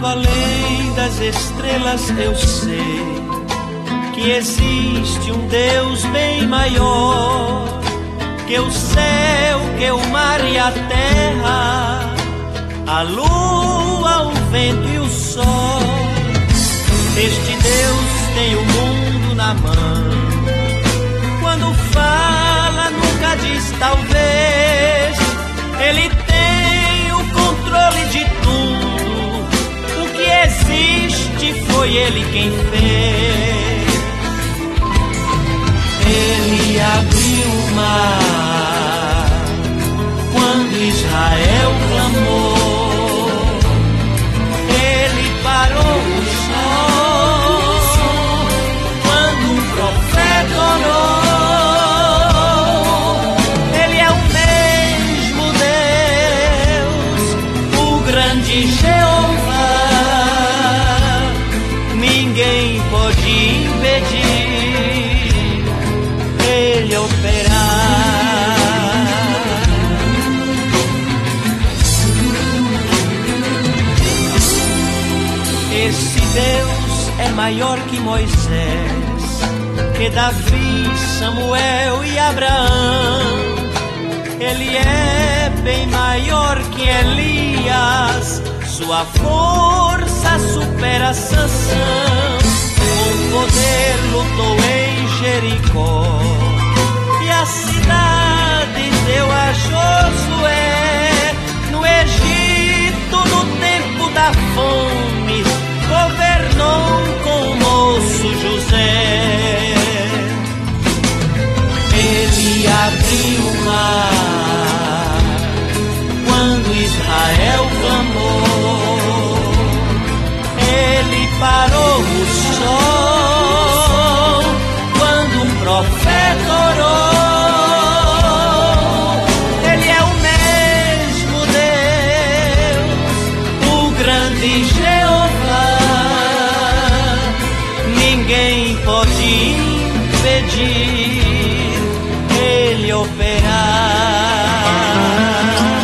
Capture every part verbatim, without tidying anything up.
além das estrelas eu sei que existe um Deus bem maior que o céu, que o mar e a terra, a lua, o vento e o sol. Este Deus tem o mundo na mão. Quando fala nunca diz talvez. Ele tem o controle de tudo. O que existe foi Ele quem fez. Ele abriu o mar quando Israel clamou. Ele parou o sol quando um profeta orou. Ele é o mesmo Deus, o grande Jeová. Ninguém pode impedir Ele operar. Esse Deus é maior que Moisés, que Davi, Samuel e Abraão. Ele é bem maior que Elias, sua força supera Sansão. Com poder lutou em Jericó e a cidade deu a Josué. No Egito, no tempo da fome, governou com o moço José. Ele abriu o mar quando Israel clamou. Ele parou o sol quando um profeta orou. Ele é o mesmo Deus, o grande Jeová. Ninguém pode impedir Ele operar.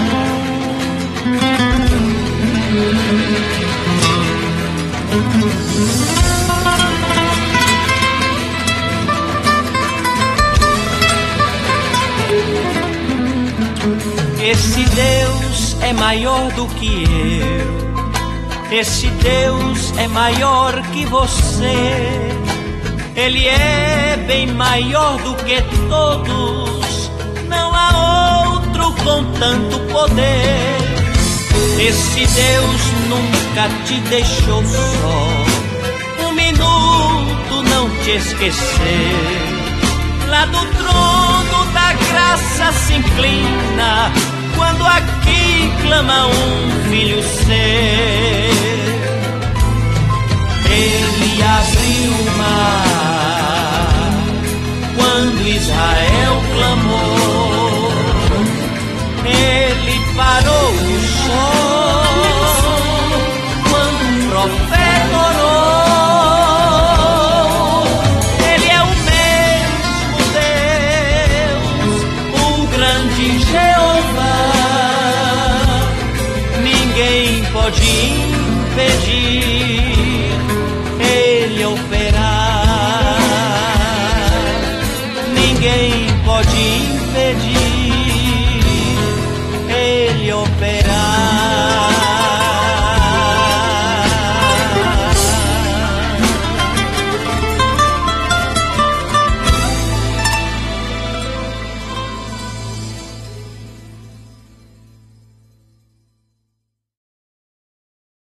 Esse Deus é maior do que eu. Esse Deus é maior que você. Ele é bem maior do que todos. Não há outro com tanto poder. Esse Deus nunca te deixou só. Um minuto não te esquecer. Lá do trono da graça se inclina quando aqui clama um filho seu. Ele abriu o mar quando Israel clamou. Ele parou o sol quando um profeta orou. Ele é o mesmo Deus, o grande Jeová. Ninguém pode impedir Ele operar. Ninguém